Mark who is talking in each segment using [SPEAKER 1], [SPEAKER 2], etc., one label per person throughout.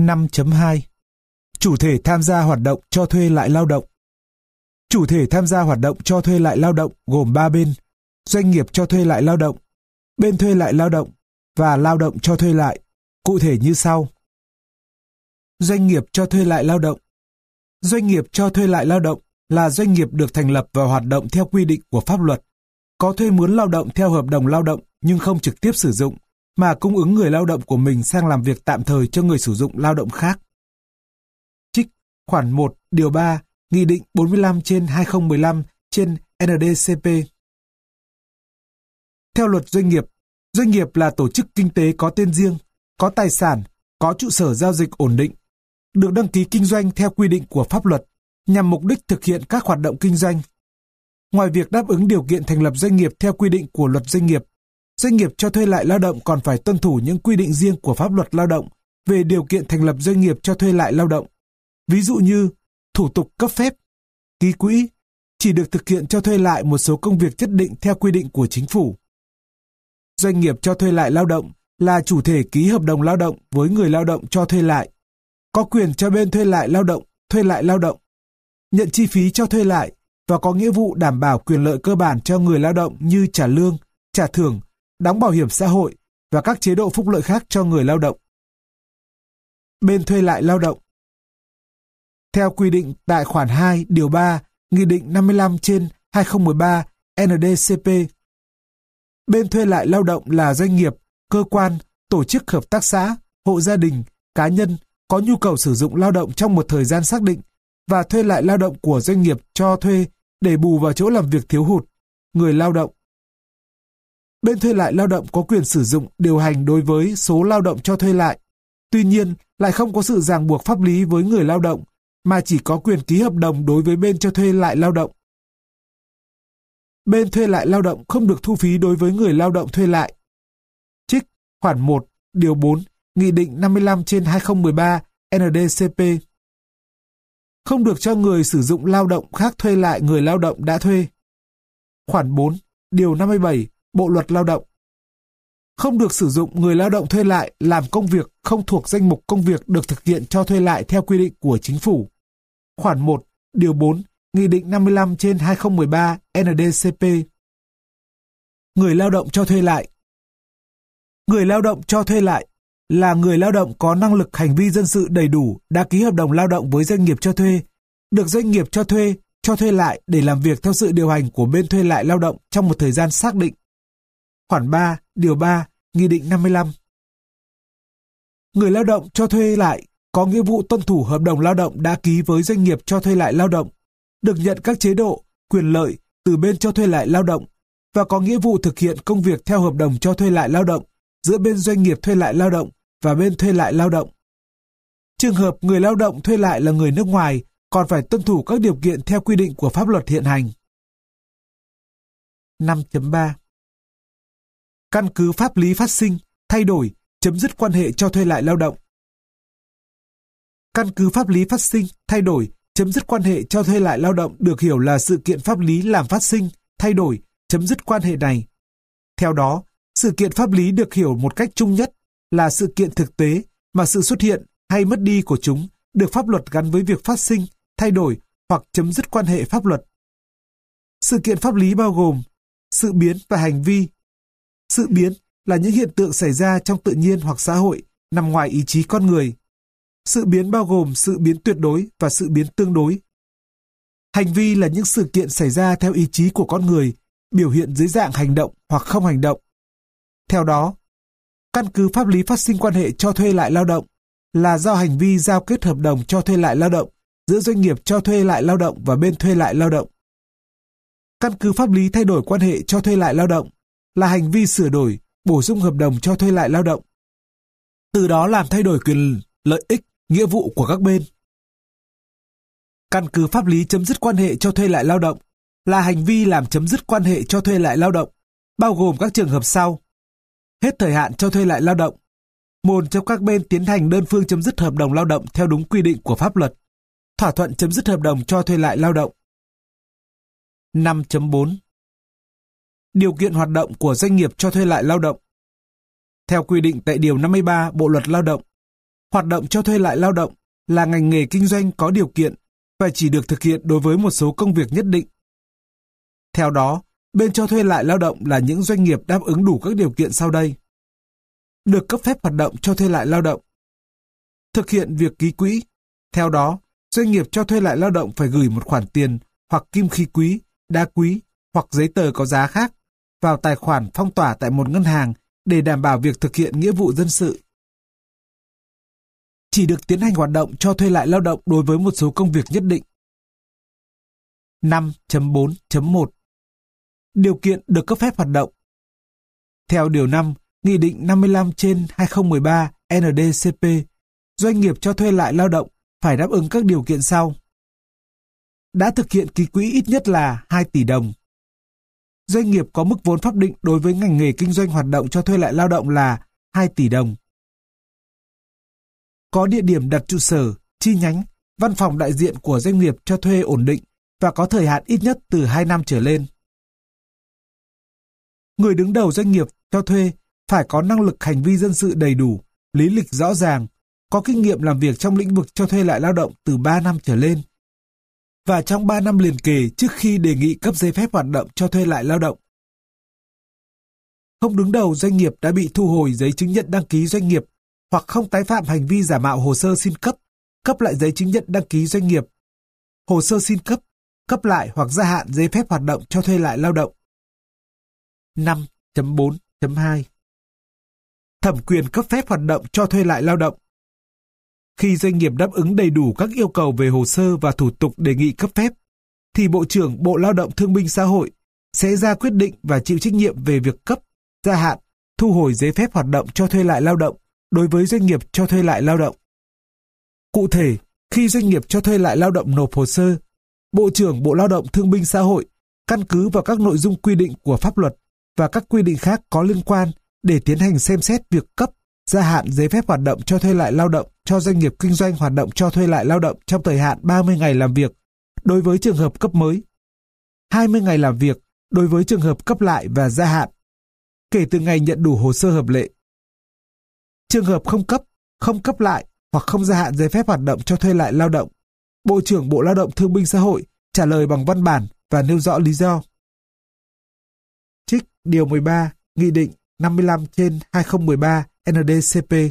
[SPEAKER 1] 5.2 Chủ thể tham gia hoạt động cho thuê lại lao động. Chủ thể tham gia hoạt động cho thuê lại lao động gồm 3 bên: doanh nghiệp cho thuê lại lao động, bên thuê lại lao động và lao động cho thuê lại, cụ thể như sau. Doanh nghiệp cho thuê lại lao động. Doanh nghiệp cho thuê lại lao động là doanh nghiệp được thành lập và hoạt động theo quy định của pháp luật, có thuê mướn lao động theo hợp đồng lao động nhưng không trực tiếp sử dụng, mà cung ứng người lao động của mình sang làm việc tạm thời cho người sử dụng lao động khác. Trích khoản 1, điều 3, Nghị định 45/2015/ND-CP. Theo luật doanh nghiệp là tổ chức kinh tế có tên riêng, có tài sản, có trụ sở giao dịch ổn định, được đăng ký kinh doanh theo quy định của pháp luật, nhằm mục đích thực hiện các hoạt động kinh doanh. Ngoài việc đáp ứng điều kiện thành lập doanh nghiệp theo quy định của luật doanh nghiệp cho thuê lại lao động còn phải tuân thủ những quy định riêng của pháp luật lao động về điều kiện thành lập doanh nghiệp cho thuê lại lao động. Ví dụ như thủ tục cấp phép, ký quỹ, chỉ được thực hiện cho thuê lại một số công việc nhất định theo quy định của chính phủ. Doanh nghiệp cho thuê lại lao động là chủ thể ký hợp đồng lao động với người lao động cho thuê lại, có quyền cho bên thuê lại lao động, nhận chi phí cho thuê lại và có nghĩa vụ đảm bảo quyền lợi cơ bản cho người lao động như trả lương, trả thưởng, đóng bảo hiểm xã hội và các chế độ phúc lợi khác cho người lao động. Bên thuê lại lao động. Theo quy định tại khoản 2, điều 3, Nghị định 55/2013 ND-CP, bên thuê lại lao động là doanh nghiệp, cơ quan, tổ chức hợp tác xã, hộ gia đình, cá nhân có nhu cầu sử dụng lao động trong một thời gian xác định và thuê lại lao động của doanh nghiệp cho thuê để bù vào chỗ làm việc thiếu hụt, người lao động. Bên thuê lại lao động có quyền sử dụng, điều hành đối với số lao động cho thuê lại, tuy nhiên lại không có sự ràng buộc pháp lý với người lao động, mà chỉ có quyền ký hợp đồng đối với bên cho thuê lại lao động. Bên thuê lại lao động không được thu phí đối với người lao động thuê lại. Trích khoản 1, điều 4, Nghị định 55/2013 ND-CP. Không được cho người sử dụng lao động khác thuê lại người lao động đã thuê. Khoản 4, điều 57, Bộ luật Lao động. Không được sử dụng người lao động thuê lại làm công việc không thuộc danh mục công việc được thực hiện cho thuê lại theo quy định của chính phủ. Khoản 1, điều 4, Nghị định 55/2013 ND-CP. Người lao động cho thuê lại. Người lao động cho thuê lại là người lao động có năng lực hành vi dân sự đầy đủ, đã ký hợp đồng lao động với doanh nghiệp cho thuê, được doanh nghiệp cho thuê lại để làm việc theo sự điều hành của bên thuê lại lao động trong một thời gian xác định. Khoản 3, điều 3, Nghị định 55. Người lao động cho thuê lại có nghĩa vụ tuân thủ hợp đồng lao động đã ký với doanh nghiệp cho thuê lại lao động, được nhận các chế độ, quyền lợi từ bên cho thuê lại lao động và có nghĩa vụ thực hiện công việc theo hợp đồng cho thuê lại lao động giữa bên doanh nghiệp thuê lại lao động và bên thuê lại lao động. Trường hợp người lao động thuê lại là người nước ngoài còn phải tuân thủ các điều kiện theo quy định của pháp luật hiện hành. 5.3 Căn cứ pháp lý phát sinh, thay đổi, chấm dứt quan hệ cho thuê lại lao động. Căn cứ pháp lý phát sinh, thay đổi, chấm dứt quan hệ cho thuê lại lao động được hiểu là sự kiện pháp lý làm phát sinh, thay đổi, chấm dứt quan hệ này. Theo đó, sự kiện pháp lý được hiểu một cách chung nhất là sự kiện thực tế mà sự xuất hiện hay mất đi của chúng được pháp luật gắn với việc phát sinh, thay đổi hoặc chấm dứt quan hệ pháp luật. Sự kiện pháp lý bao gồm sự biến và hành vi. Sự biến là những hiện tượng xảy ra trong tự nhiên hoặc xã hội nằm ngoài ý chí con người. Sự biến bao gồm sự biến tuyệt đối và sự biến tương đối. Hành vi là những sự kiện xảy ra theo ý chí của con người, biểu hiện dưới dạng hành động hoặc không hành động. Theo đó, căn cứ pháp lý phát sinh quan hệ cho thuê lại lao động là do hành vi giao kết hợp đồng cho thuê lại lao động giữa doanh nghiệp cho thuê lại lao động và bên thuê lại lao động. Căn cứ pháp lý thay đổi quan hệ cho thuê lại lao động là hành vi sửa đổi, bổ sung hợp đồng cho thuê lại lao động. Từ đó làm thay đổi quyền lợi ích, nghĩa vụ của các bên. Căn cứ pháp lý chấm dứt quan hệ cho thuê lại lao động là hành vi làm chấm dứt quan hệ cho thuê lại lao động, bao gồm các trường hợp sau: hết thời hạn cho thuê lại lao động, một trong các bên tiến hành đơn phương chấm dứt hợp đồng lao động theo đúng quy định của pháp luật, thỏa thuận chấm dứt hợp đồng cho thuê lại lao động. 5.4 Điều kiện hoạt động của doanh nghiệp cho thuê lại lao động. Theo quy định tại Điều 53 Bộ Luật Lao động, Hoạt động cho thuê lại lao động là ngành nghề kinh doanh có điều kiện và chỉ được thực hiện đối với một số công việc nhất định. Theo đó, bên cho thuê lại lao động là những doanh nghiệp đáp ứng đủ các điều kiện sau đây. Được cấp phép hoạt động cho thuê lại lao động. Thực hiện việc ký quỹ. Theo đó, doanh nghiệp cho thuê lại lao động phải gửi một khoản tiền hoặc kim khí quý, đá quý hoặc giấy tờ có giá khác vào tài khoản phong tỏa tại một ngân hàng để đảm bảo việc thực hiện nghĩa vụ dân sự. Chỉ được tiến hành hoạt động cho thuê lại lao động đối với một số công việc nhất định. 5.4.1 Điều kiện được cấp phép hoạt động. Theo Điều 5, Nghị định 55/2013 ND-CP, doanh nghiệp cho thuê lại lao động phải đáp ứng các điều kiện sau. Đã thực hiện ký quỹ ít nhất là 2 tỷ đồng. Doanh nghiệp có mức vốn pháp định đối với ngành nghề kinh doanh hoạt động cho thuê lại lao động là 2 tỷ đồng. Có địa điểm đặt trụ sở, chi nhánh, văn phòng đại diện của doanh nghiệp cho thuê ổn định và có thời hạn ít nhất từ 2 năm trở lên. Người đứng đầu doanh nghiệp cho thuê phải có năng lực hành vi dân sự đầy đủ, lý lịch rõ ràng, có kinh nghiệm làm việc trong lĩnh vực cho thuê lại lao động từ 3 năm trở lên và trong 3 năm liền kề trước khi đề nghị cấp giấy phép hoạt động cho thuê lại lao động. Không đứng đầu doanh nghiệp đã bị thu hồi giấy chứng nhận đăng ký doanh nghiệp hoặc không tái phạm hành vi giả mạo hồ sơ xin cấp lại giấy chứng nhận đăng ký doanh nghiệp, hồ sơ xin cấp lại hoặc gia hạn giấy phép hoạt động cho thuê lại lao động. 5.4.2 Thẩm quyền cấp phép hoạt động cho thuê lại lao động. Khi doanh nghiệp đáp ứng đầy đủ các yêu cầu về hồ sơ và thủ tục đề nghị cấp phép, thì Bộ trưởng Bộ Lao động Thương binh Xã hội sẽ ra quyết định và chịu trách nhiệm về việc cấp, gia hạn, thu hồi giấy phép hoạt động cho thuê lại lao động đối với doanh nghiệp cho thuê lại lao động. Cụ thể, khi doanh nghiệp cho thuê lại lao động nộp hồ sơ, Bộ trưởng Bộ Lao động Thương binh Xã hội căn cứ vào các nội dung quy định của pháp luật và các quy định khác có liên quan để tiến hành xem xét việc cấp, gia hạn giấy phép hoạt động cho thuê lại lao động cho doanh nghiệp kinh doanh hoạt động cho thuê lại lao động trong thời hạn 30 ngày làm việc đối với trường hợp cấp mới, 20 ngày làm việc đối với trường hợp cấp lại và gia hạn, kể từ ngày nhận đủ hồ sơ hợp lệ. Trường hợp không cấp lại hoặc không gia hạn giấy phép hoạt động cho thuê lại lao động, Bộ trưởng Bộ Lao động Thương binh Xã hội trả lời bằng văn bản và nêu rõ lý do. Trích Điều 13, Nghị định 55/2013 ND-CP.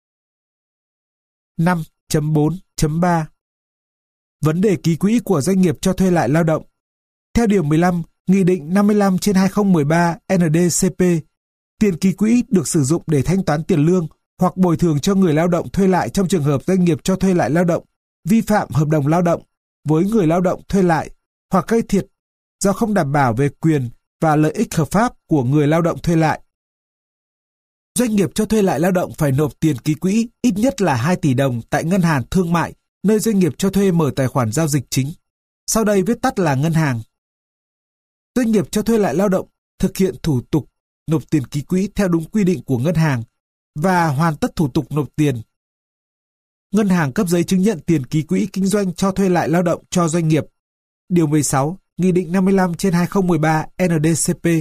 [SPEAKER 1] 5.4.3 Vấn đề ký quỹ của doanh nghiệp cho thuê lại lao động. Theo Điều 15, Nghị định 55/2013 ND-CP, tiền ký quỹ được sử dụng để thanh toán tiền lương hoặc bồi thường cho người lao động thuê lại trong trường hợp doanh nghiệp cho thuê lại lao động vi phạm hợp đồng lao động với người lao động thuê lại hoặc gây thiệt do không đảm bảo về quyền và lợi ích hợp pháp của người lao động thuê lại. Doanh nghiệp cho thuê lại lao động phải nộp tiền ký quỹ ít nhất là 2 tỷ đồng tại ngân hàng thương mại nơi doanh nghiệp cho thuê mở tài khoản giao dịch chính. Sau đây viết tắt là ngân hàng. Doanh nghiệp cho thuê lại lao động thực hiện thủ tục nộp tiền ký quỹ theo đúng quy định của ngân hàng và hoàn tất thủ tục nộp tiền. Ngân hàng cấp giấy chứng nhận tiền ký quỹ kinh doanh cho thuê lại lao động cho doanh nghiệp. Điều 16, Nghị định 55/2013 ND-CP.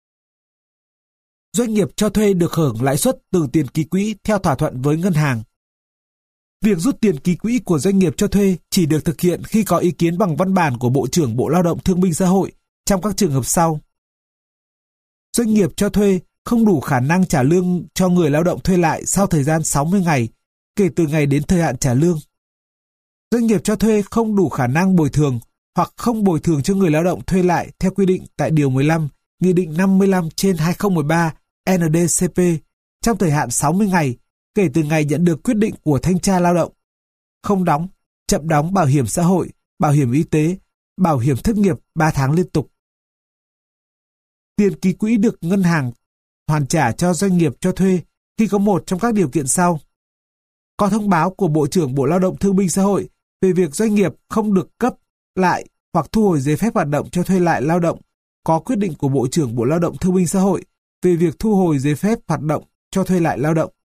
[SPEAKER 1] Doanh nghiệp cho thuê được hưởng lãi suất từ tiền ký quỹ theo thỏa thuận với ngân hàng. Việc rút tiền ký quỹ của doanh nghiệp cho thuê chỉ được thực hiện khi có ý kiến bằng văn bản của Bộ trưởng Bộ Lao động Thương binh Xã hội trong các trường hợp sau. Doanh nghiệp cho thuê không đủ khả năng trả lương cho người lao động thuê lại sau thời gian 60 ngày kể từ ngày đến thời hạn trả lương. Doanh nghiệp cho thuê không đủ khả năng bồi thường hoặc không bồi thường cho người lao động thuê lại theo quy định tại Điều 15, Nghị định 55/2013 ND-CP trong thời hạn 60 ngày kể từ ngày nhận được quyết định của thanh tra lao động. Không đóng, chậm đóng bảo hiểm xã hội, bảo hiểm y tế, bảo hiểm thất nghiệp 3 tháng liên tục. Tiền ký quỹ được ngân hàng hoàn trả cho doanh nghiệp cho thuê khi có một trong các điều kiện sau. Có thông báo của Bộ trưởng Bộ Lao động Thương binh Xã hội về việc doanh nghiệp không được cấp lại hoặc thu hồi giấy phép hoạt động cho thuê lại lao động, có quyết định của Bộ trưởng Bộ Lao động Thương binh Xã hội về việc thu hồi giấy phép hoạt động cho thuê lại lao động.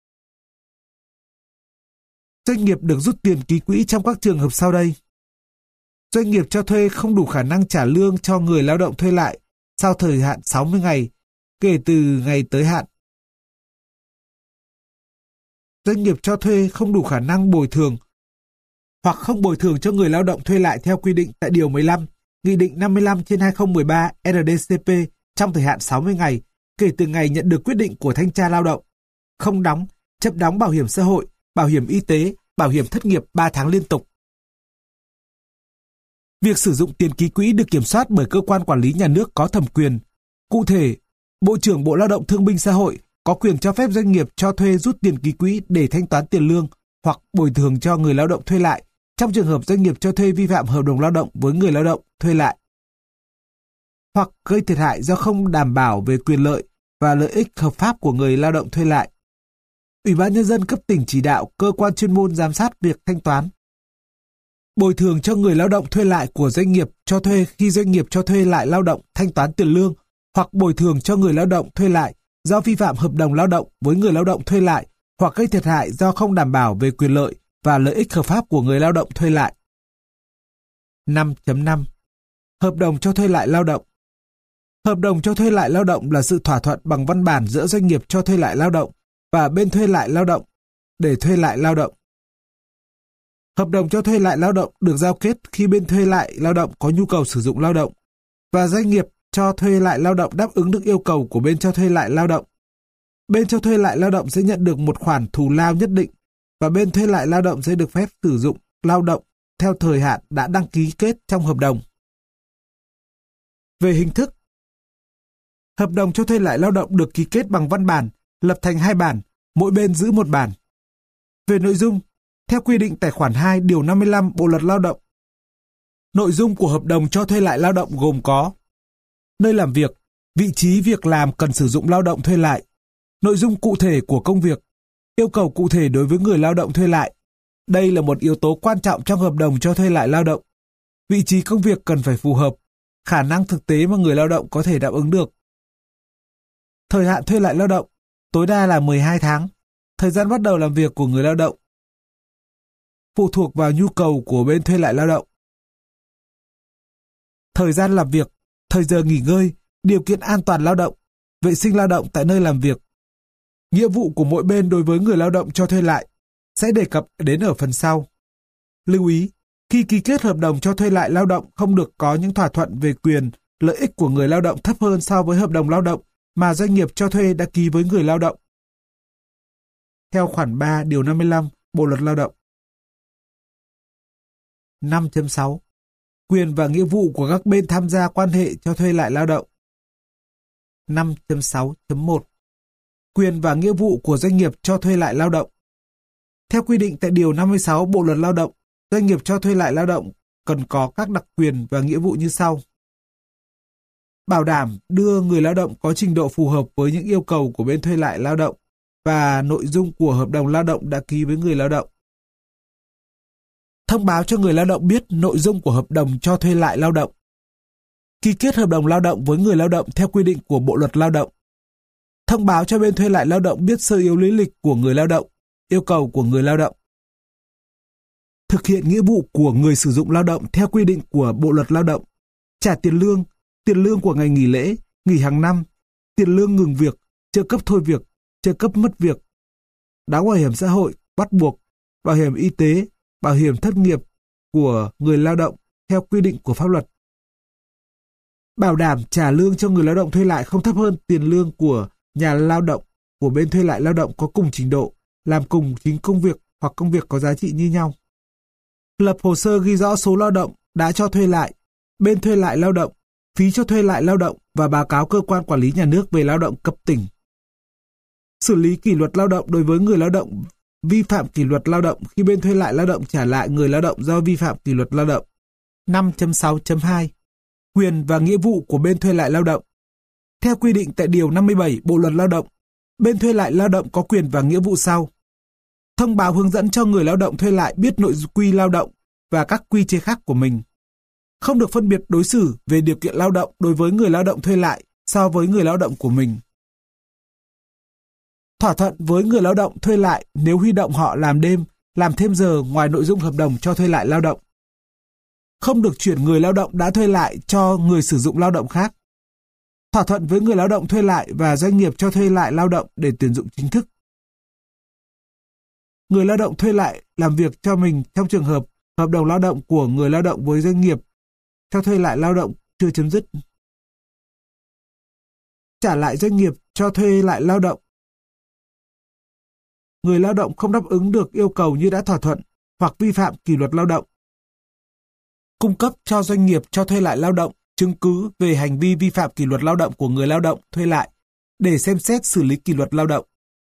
[SPEAKER 1] Doanh nghiệp được rút tiền ký quỹ trong các trường hợp sau đây. Doanh nghiệp cho thuê không đủ khả năng trả lương cho người lao động thuê lại sau thời hạn 60 ngày kể từ ngày tới hạn. doanh nghiệp cho thuê không đủ khả năng bồi thường hoặc không bồi thường cho người lao động thuê lại theo quy định tại Điều 15, Nghị định 55/2013 RDCP trong thời hạn 60 ngày kể từ ngày nhận được quyết định của thanh tra lao động, không đóng, chậm đóng bảo hiểm xã hội, bảo hiểm y tế, bảo hiểm thất nghiệp 3 tháng liên tục. Việc sử dụng tiền ký quỹ được kiểm soát bởi cơ quan quản lý nhà nước có thẩm quyền. Cụ thể, Bộ trưởng Bộ Lao động Thương binh Xã hội có quyền cho phép doanh nghiệp cho thuê rút tiền ký quỹ để thanh toán tiền lương hoặc bồi thường cho người lao động thuê lại trong trường hợp doanh nghiệp cho thuê vi phạm hợp đồng lao động với người lao động thuê lại, hoặc gây thiệt hại do không đảm bảo về quyền lợi và lợi ích hợp pháp của người lao động thuê lại. Ủy ban Nhân dân cấp tỉnh chỉ đạo cơ quan chuyên môn giám sát việc thanh toán. Bồi thường cho người lao động thuê lại của doanh nghiệp cho thuê khi doanh nghiệp cho thuê lại lao động thanh toán tiền lương, hoặc bồi thường cho người lao động thuê lại do vi phạm hợp đồng lao động với người lao động thuê lại hoặc gây thiệt hại do không đảm bảo về quyền lợi và lợi ích hợp pháp của người lao động thuê lại. 5.5. Hợp đồng cho thuê lại lao động. Hợp đồng cho thuê lại lao động là sự thỏa thuận bằng văn bản giữa doanh nghiệp cho thuê lại lao động và bên thuê lại lao động để thuê lại lao động. Hợp đồng cho thuê lại lao động được giao kết khi bên thuê lại lao động có nhu cầu sử dụng lao động và doanh nghiệp cho thuê lại lao động đáp ứng được yêu cầu của bên cho thuê lại lao động. Bên cho thuê lại lao động sẽ nhận được một khoản thù lao nhất định và bên thuê lại lao động sẽ được phép sử dụng lao động theo thời hạn đã đăng ký kết trong hợp đồng. Về hình thức, hợp đồng cho thuê lại lao động được ký kết bằng văn bản, lập thành 2 bản, mỗi bên giữ 1 bản. Về nội dung, theo quy định tại khoản 2 điều 55 Bộ luật Lao động, nội dung của hợp đồng cho thuê lại lao động gồm có nơi làm việc, vị trí việc làm cần sử dụng lao động thuê lại, nội dung cụ thể của công việc, yêu cầu cụ thể đối với người lao động thuê lại. Đây là một yếu tố quan trọng trong hợp đồng cho thuê lại lao động. Vị trí công việc cần phải phù hợp, khả năng thực tế mà người lao động có thể đáp ứng được. Thời hạn thuê lại lao động, tối đa là 12 tháng, thời gian bắt đầu làm việc của người lao động, phụ thuộc vào nhu cầu của bên thuê lại lao động. Thời gian làm việc, thời giờ nghỉ ngơi, điều kiện an toàn lao động, vệ sinh lao động tại nơi làm việc. Nghĩa vụ của mỗi bên đối với người lao động cho thuê lại sẽ đề cập đến ở phần sau. Lưu ý, khi ký kết hợp đồng cho thuê lại lao động không được có những thỏa thuận về quyền, lợi ích của người lao động thấp hơn so với hợp đồng lao động mà doanh nghiệp cho thuê đã ký với người lao động. Theo khoản 3 điều 55 Bộ luật Lao động. 5.6. Quyền và nghĩa vụ của các bên tham gia quan hệ cho thuê lại lao động. 5.6.1. Quyền và nghĩa vụ của doanh nghiệp cho thuê lại lao động. Theo quy định tại Điều 56 Bộ luật Lao động, doanh nghiệp cho thuê lại lao động cần có các đặc quyền và nghĩa vụ như sau. Bảo đảm đưa người lao động có trình độ phù hợp với những yêu cầu của bên thuê lại lao động và nội dung của hợp đồng lao động đã ký với người lao động. Thông báo cho người lao động biết nội dung của hợp đồng cho thuê lại lao động. Ký kết hợp đồng lao động với người lao động theo quy định của Bộ luật Lao động. Thông báo cho bên thuê lại lao động biết sơ yếu lý lịch của người lao động, yêu cầu của người lao động. Thực hiện nghĩa vụ của người sử dụng lao động theo quy định của Bộ luật Lao động. Trả tiền lương của ngày nghỉ lễ, nghỉ hàng năm, tiền lương ngừng việc, trợ cấp thôi việc, trợ cấp mất việc, đóng bảo hiểm xã hội bắt buộc, bảo hiểm y tế, bảo hiểm thất nghiệp của người lao động theo quy định của pháp luật. Bảo đảm trả lương cho người lao động thuê lại không thấp hơn tiền lương của nhà lao động của bên thuê lại lao động có cùng trình độ, làm cùng chính công việc hoặc công việc có giá trị như nhau. Lập hồ sơ ghi rõ số lao động đã cho thuê lại, bên thuê lại lao động, phí cho thuê lại lao động và báo cáo cơ quan quản lý nhà nước về lao động cấp tỉnh. Xử lý kỷ luật lao động đối với người lao động vi phạm kỷ luật lao động khi bên thuê lại lao động trả lại người lao động do vi phạm kỷ luật lao động. 5.6.2. Quyền và nghĩa vụ của bên thuê lại lao động. Theo quy định tại Điều 57 Bộ luật Lao động, bên thuê lại lao động có quyền và nghĩa vụ sau. Thông báo hướng dẫn cho người lao động thuê lại biết nội quy lao động và các quy chế khác của mình. Không được phân biệt đối xử về điều kiện lao động đối với người lao động thuê lại so với người lao động của mình. Thỏa thuận với người lao động thuê lại nếu huy động họ làm đêm, làm thêm giờ ngoài nội dung hợp đồng cho thuê lại lao động. Không được chuyển người lao động đã thuê lại cho người sử dụng lao động khác. Thỏa thuận với người lao động thuê lại và doanh nghiệp cho thuê lại lao động để tuyển dụng chính thức. người lao động thuê lại làm việc cho mình trong trường hợp hợp đồng lao động của người lao động với doanh nghiệp cho thuê lại lao động chưa chấm dứt. Trả lại doanh nghiệp cho thuê lại lao động. Người lao động không đáp ứng được yêu cầu như đã thỏa thuận hoặc vi phạm kỷ luật lao động. Cung cấp cho doanh nghiệp cho thuê lại lao động chứng cứ về hành vi vi phạm kỷ luật lao động của người lao động thuê lại để xem xét xử lý kỷ luật lao động.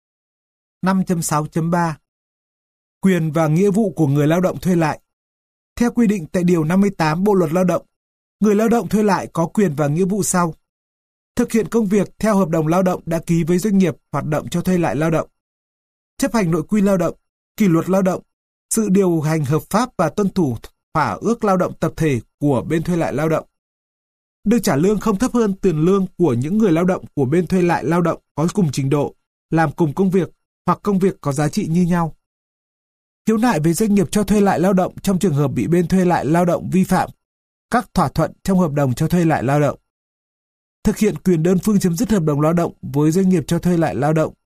[SPEAKER 1] 5.6.3 Quyền và nghĩa vụ của người lao động thuê lại. Theo quy định tại Điều 58 Bộ Luật Lao động, người lao động thuê lại có quyền và nghĩa vụ sau. Thực hiện công việc theo hợp đồng lao động đã ký với doanh nghiệp hoạt động cho thuê lại lao động. Chấp hành nội quy lao động, kỷ luật lao động, sự điều hành hợp pháp và tuân thủ thỏa ước lao động tập thể của bên thuê lại lao động. Được trả lương không thấp hơn tiền lương của những người lao động của bên thuê lại lao động có cùng trình độ, làm cùng công việc hoặc công việc có giá trị như nhau. Khiếu nại về doanh nghiệp cho thuê lại lao động trong trường hợp bị bên thuê lại lao động vi phạm các thỏa thuận trong hợp đồng cho thuê lại lao động. Thực hiện quyền đơn phương chấm dứt hợp đồng lao động với doanh nghiệp cho thuê lại lao động.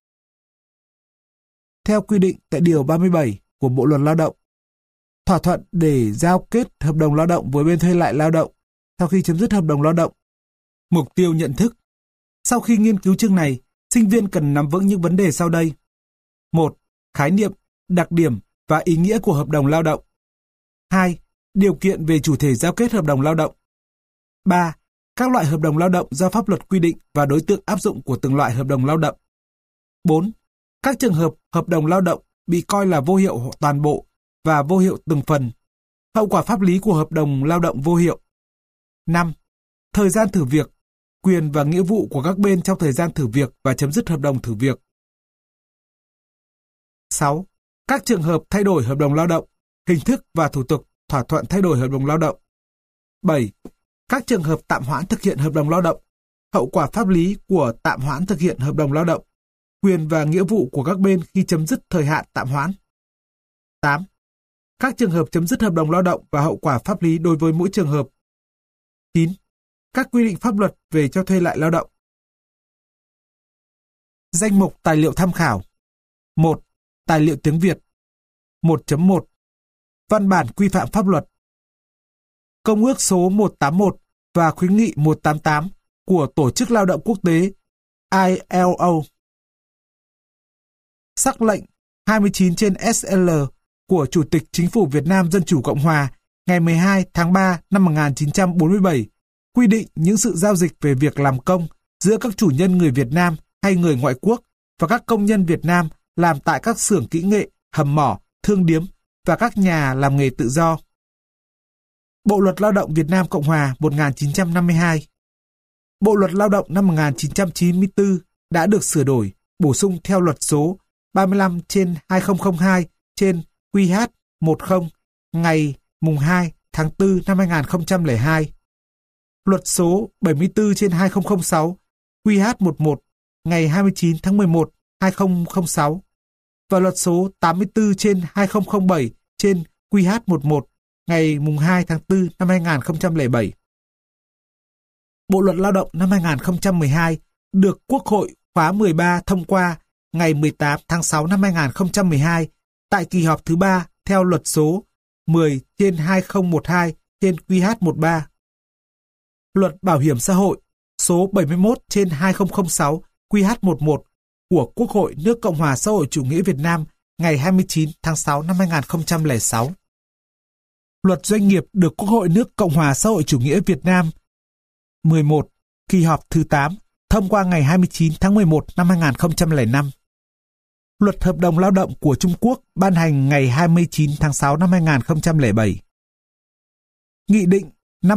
[SPEAKER 1] Theo quy định tại Điều 37 của Bộ Luật Lao động, thỏa thuận để giao kết hợp đồng lao động với bên thuê lại lao động sau khi chấm dứt hợp đồng lao động. Mục tiêu nhận thức. Sau khi nghiên cứu chương này, sinh viên cần nắm vững những vấn đề sau đây. 1. Khái niệm, đặc điểm và ý nghĩa của hợp đồng lao động. 2. Điều kiện về chủ thể giao kết hợp đồng lao động. 3. Các loại hợp đồng lao động do pháp luật quy định và đối tượng áp dụng của từng loại hợp đồng lao động. 4. Các trường hợp hợp đồng lao động bị coi là vô hiệu toàn bộ và vô hiệu từng phần. Hậu quả pháp lý của hợp đồng lao động vô hiệu. 5. Thời gian thử việc, quyền và nghĩa vụ của các bên trong thời gian thử việc và chấm dứt hợp đồng thử việc. 6. Các trường hợp thay đổi hợp đồng lao động, hình thức và thủ tục thỏa thuận thay đổi hợp đồng lao động. 7. Các trường hợp tạm hoãn thực hiện hợp đồng lao động, hậu quả pháp lý của tạm hoãn thực hiện hợp đồng lao động, quyền và nghĩa vụ của các bên khi chấm dứt thời hạn tạm hoãn. 8. Các trường hợp chấm dứt hợp đồng lao động và hậu quả pháp lý đối với mỗi trường hợp. 9. Các quy định pháp luật về cho thuê lại lao động. Danh mục tài liệu tham khảo. 1. Tài liệu tiếng Việt. 1.1 Văn bản quy phạm pháp luật. Công ước số 181 và khuyến nghị 188 của Tổ chức Lao động Quốc tế ILO. Sắc lệnh 29/SL của Chủ tịch Chính phủ Việt Nam Dân chủ Cộng hòa ngày 12 tháng 3 năm 1947 quy định những sự giao dịch về việc làm công giữa các chủ nhân người Việt Nam hay người ngoại quốc và các công nhân Việt Nam làm tại các xưởng kỹ nghệ, hầm mỏ, thương điếm và các nhà làm nghề tự do. Bộ Luật Lao động Việt Nam Cộng hòa 1952. Bộ Luật Lao động năm 1994 đã được sửa đổi, bổ sung theo Luật số 35/2002/QH10 ngày 2 tháng 4 năm 2002. Luật số 74/2006 QH11 ngày 29 tháng 11 2006 và Luật số 84/2007/QH11 ngày 2 tháng 4 năm 2007. Bộ Luật Lao động năm 2012 được Quốc hội khóa 13 thông qua ngày 18 tháng 6 năm 2012 tại kỳ họp thứ 3 theo Luật số 10/2012/QH13. Luật Bảo hiểm xã hội số 71/2006 QH11 của Quốc hội nước Cộng hòa xã hội chủ nghĩa Việt Nam ngày 29 tháng 6 năm 2006. Luật Doanh nghiệp được Quốc hội nước Cộng hòa xã hội chủ nghĩa Việt Nam 11 kỳ họp thứ 8 thông qua ngày 29 tháng 11 năm 2005. Luật Hợp đồng Lao động của Trung Quốc ban hành ngày 29 tháng 6 năm 2007. Nghị định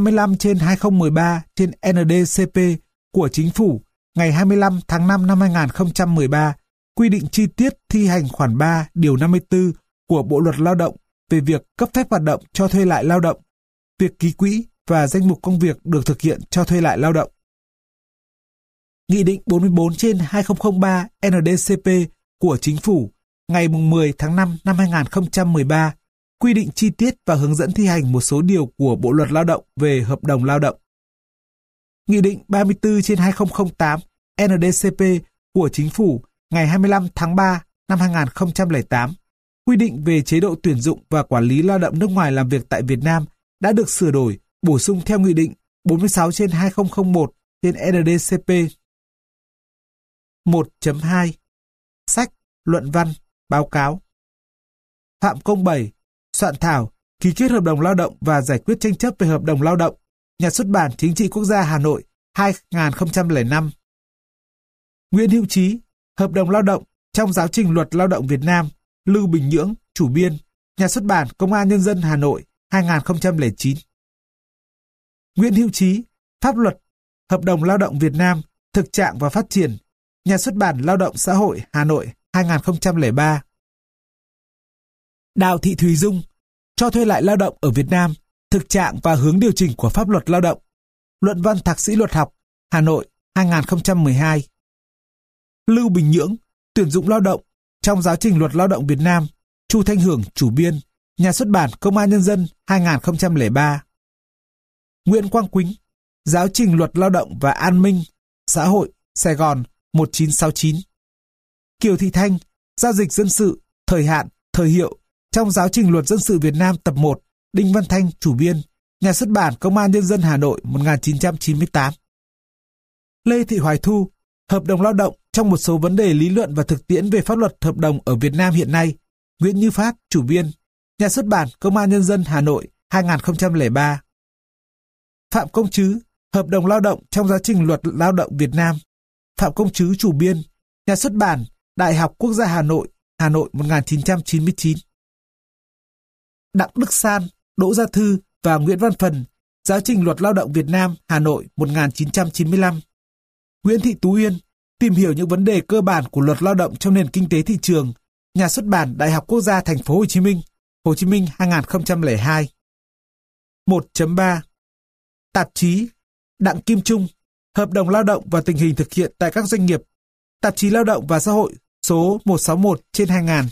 [SPEAKER 1] 55/2013/ND-CP của Chính phủ ngày 25 tháng 5 năm 2013 quy định chi tiết thi hành khoản 3 điều 54 của Bộ Luật Lao động về việc cấp phép hoạt động cho thuê lại lao động, việc ký quỹ và danh mục công việc được thực hiện cho thuê lại lao động. Nghị định 44/2003 ND-CP của Chính phủ ngày 10 tháng 5 năm 2013 quy định chi tiết và hướng dẫn thi hành một số điều của Bộ Luật Lao động về hợp đồng lao động. Nghị định 34/2008 ND-CP của Chính phủ ngày 25 tháng 3 năm 2008 quy định về chế độ tuyển dụng và quản lý lao động nước ngoài làm việc tại Việt Nam đã được sửa đổi, bổ sung theo Nghị định 46/2001 trên NDCP. 1.2 Sách, luận văn, báo cáo. Phạm Công 7, soạn thảo, ký kết hợp đồng lao động và giải quyết tranh chấp về hợp đồng lao động, Nhà xuất bản Chính trị Quốc gia Hà Nội, 2005. Nguyễn Hữu Trí, hợp đồng lao động trong giáo trình luật lao động Việt Nam, Lưu Bình Nhưỡng, chủ biên, Nhà xuất bản Công an Nhân dân Hà Nội, 2009. Nguyễn Hữu Trí, pháp luật, hợp đồng lao động Việt Nam, thực trạng và phát triển, Nhà xuất bản Lao động Xã hội Hà Nội, 2003. Đào Thị Thùy Dung, cho thuê lại lao động ở Việt Nam, thực trạng và hướng điều chỉnh của pháp luật lao động, luận văn thạc sĩ luật học, Hà Nội, 2012. Lưu Bình Nhưỡng, tuyển dụng lao động trong giáo trình luật lao động Việt Nam, Chu Thanh Hưởng, chủ biên, Nhà xuất bản Công an Nhân dân, 2003. Nguyễn Quang Quýnh, giáo trình luật lao động và an ninh xã hội, Sài Gòn, 1969. Kiều Thị Thanh, giao dịch dân sự, thời hạn, thời hiệu, trong giáo trình luật dân sự Việt Nam tập 1, Đinh Văn Thanh, chủ biên, Nhà xuất bản Công an Nhân dân Hà Nội, 1998. Lê Thị Hoài Thu, hợp đồng lao động trong một số vấn đề lý luận và thực tiễn về pháp luật hợp đồng ở Việt Nam hiện nay, Nguyễn Như Phát, chủ biên, Nhà xuất bản Công an Nhân dân Hà Nội, 2003. Phạm Công Trứ, hợp đồng lao động trong giáo trình luật lao động Việt Nam, Phạm Công Trứ, chủ biên, Nhà xuất bản Đại học Quốc gia Hà Nội, 1999. Đặng Đức San, Đỗ Gia Thư và Nguyễn Văn Phần, giáo trình luật lao động Việt Nam, Hà Nội, 1995. Nguyễn Thị Tú Uyên, tìm hiểu những vấn đề cơ bản của luật lao động trong nền kinh tế thị trường, Nhà xuất bản Đại học Quốc gia Thành phố Hồ Chí Minh, 2002. 1.3 Tạp chí Đặng Kim Trung, hợp đồng lao động và tình hình thực hiện tại các doanh nghiệp, Tạp chí Lao động và Xã hội số 161/2000.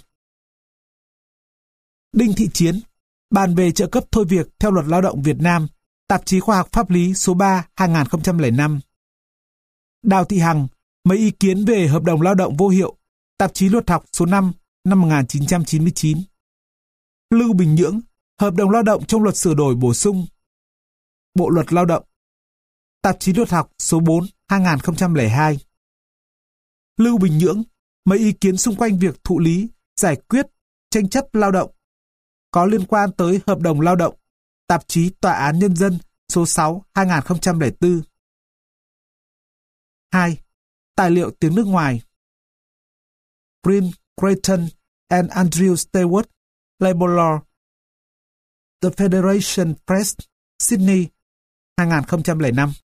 [SPEAKER 1] Đinh Thị Chiến, bàn về trợ cấp thôi việc theo luật lao động Việt Nam, Tạp chí Khoa học Pháp lý số 3/2005. Đào Thị Hằng, mấy ý kiến về hợp đồng lao động vô hiệu, Tạp chí Luật học số 5/1999. Lưu Bình Nhưỡng, hợp đồng lao động trong luật sửa đổi bổ sung Bộ luật lao động, Tạp chí Luật học số 4/2002. Lưu Bình Nhưỡng, mấy ý kiến xung quanh việc thụ lý, giải quyết tranh chấp lao động có liên quan tới hợp đồng lao động, Tạp chí Tòa án Nhân dân số 6/2004. 2. Tài liệu tiếng nước ngoài. Green, Creighton and Andrew Stewart, Labor Law, The Federation Press, Sydney, 2005.